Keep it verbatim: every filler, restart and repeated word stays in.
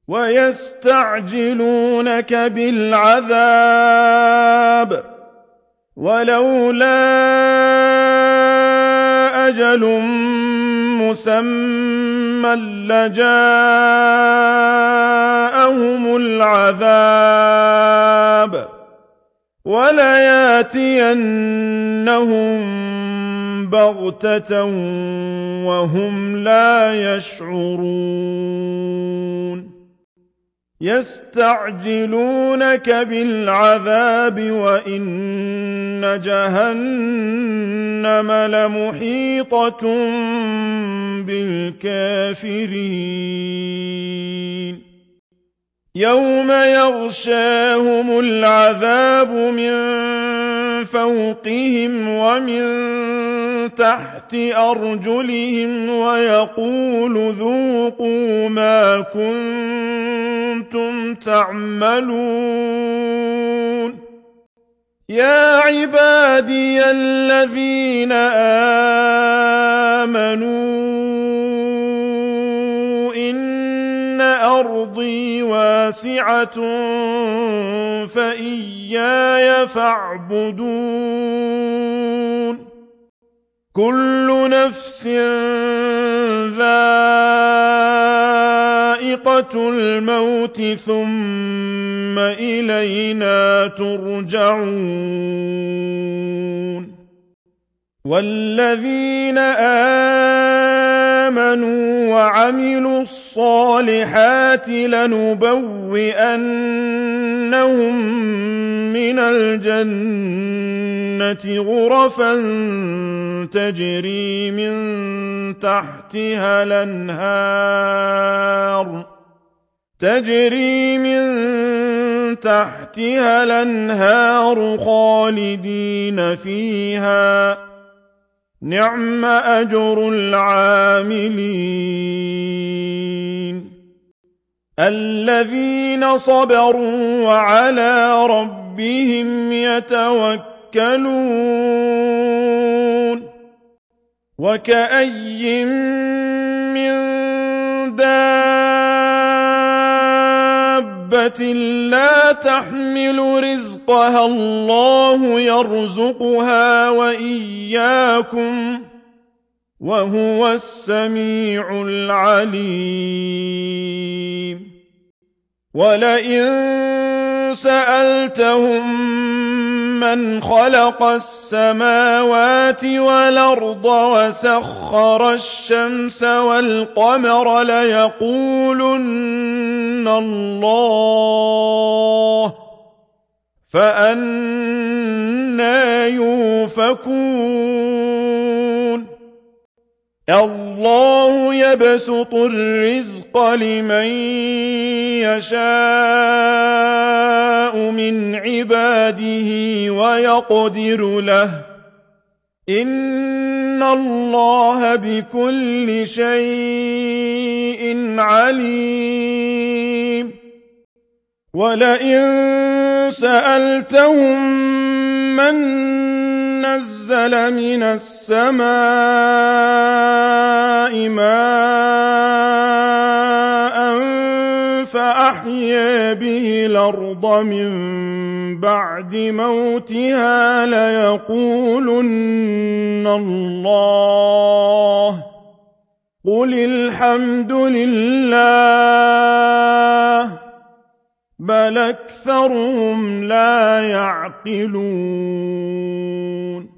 ويستعجلونك بالعذاب ولولا أجل مسمى لجاءهم العذاب ولياتينهم بغتة وهم لا يشعرون يستعجلونك بالعذاب وإن جهنم لمحيطة بالكافرين يوم يغشاهم العذاب من فوقهم ومن تحت أرجلهم ويقول ذوقوا ما كنتم تعملون يا عبادي الذين آمنوا إن أرضي واسعة فإياي فاعبدون كل نفس ذائقة الموت ثم إلينا ترجعون والذين آمنوا وعملوا الصالحات لنبوئنهم من الجنة غرفا تجري من تحتها الأنهار تجري من تحتها الأنهار خالدين فيها نعم أجر العاملين الذين صبروا وعلى ربهم يتوكلون وكأي من دابة لا تحمل رزقها الله يرزقها وإياكم وهو السميع العليم ولئن سألتهم من خلق السماوات والأرض وسخر الشمس والقمر ليقولن الله فأنى يؤفكون الله يبسط الرزق لمن يشاء من عباده ويقدر له إن الله بكل شيء عليم ولئن سألتهم من نزل من السماء ماء فأحيا به الأرض من بعد موتها ليقولن الله قل الحمد لله بل أكثرهم لا يعقلون